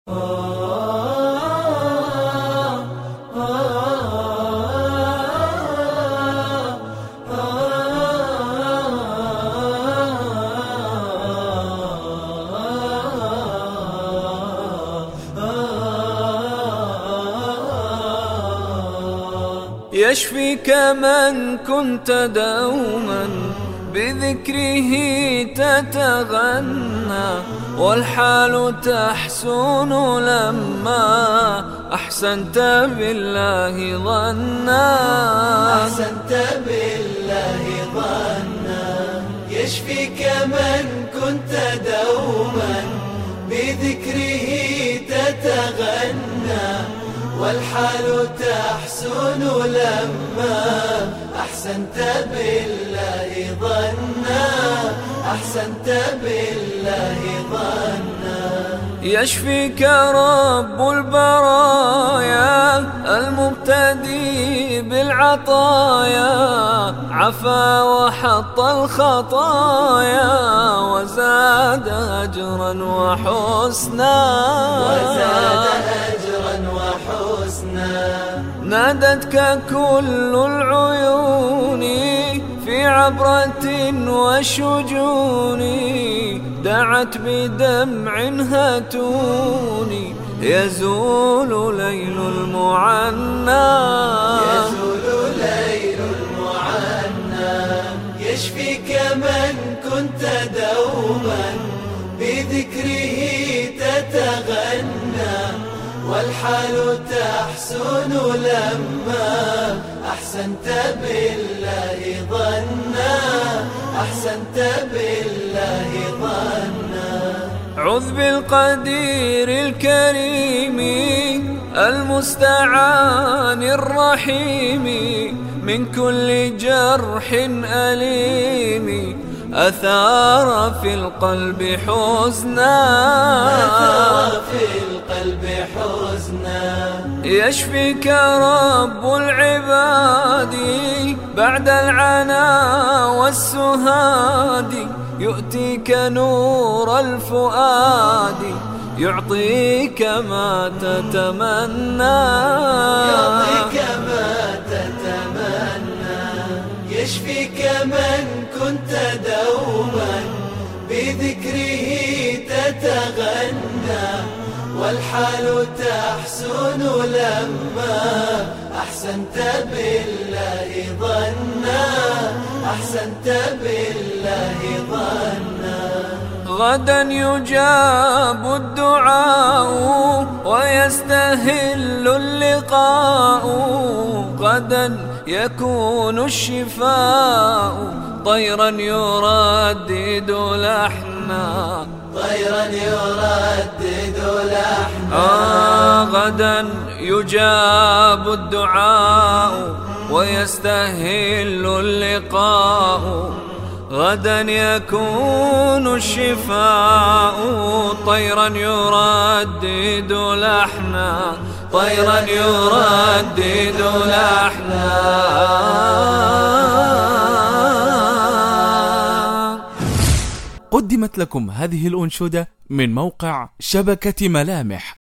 يشفيك من كنت دوما بذكره تتغنى، والحال تحسن لما أحسنت بالله ظنا. أحسنت بالله ظنا. يشفيك من كنت دوما بذكره تتغنى، والحال تحسن لما أحسنت بالله ظنا. أحسنت بالله ظنا. يشفيك رب البرايا المبتدي بالعطايا، عفا وحط الخطايا وزاد أجرا وحسنا. وزاد أجرا وحسنا. نادتك كل العيون في عبرة وشجون، دعت بدمع هاتوني يزول ليل المعنى. يزول ليل المعنى. يشفيك من كنت دوما بذكره تتغنى، والحال تحسن لما أحسنت بالله ظنا. أحسنت بالله ظنا. عذ بالقدير الكريم المستعان الرحيم من كل جرح أليم أثار في القلب حزنا. أثار في القلب حزنا. يشفيك رب العباد بعد العنا والسهاد، يؤتيك نور الفؤاد يعطيك ما تتمنى. يعطيك ما تتمنى. يشفيك من كنت دوما بذكره تتغنى، والحال تحسن لما أحسنت بالله ظنا. أحسنت بالله ظنا. غدا يجاب الدعاء ويستهل اللقاء، غدا يكون الشفاء طيرا يردد لحنا. طيرا يردد لحنا. غدا يجاب الدعاء ويستهل اللقاء، غدا يكون الشفاء طيرا يردد لحنا. طيرا يردد لحنا. قدمت لكم هذه الأنشودة من موقع شبكة ملامح.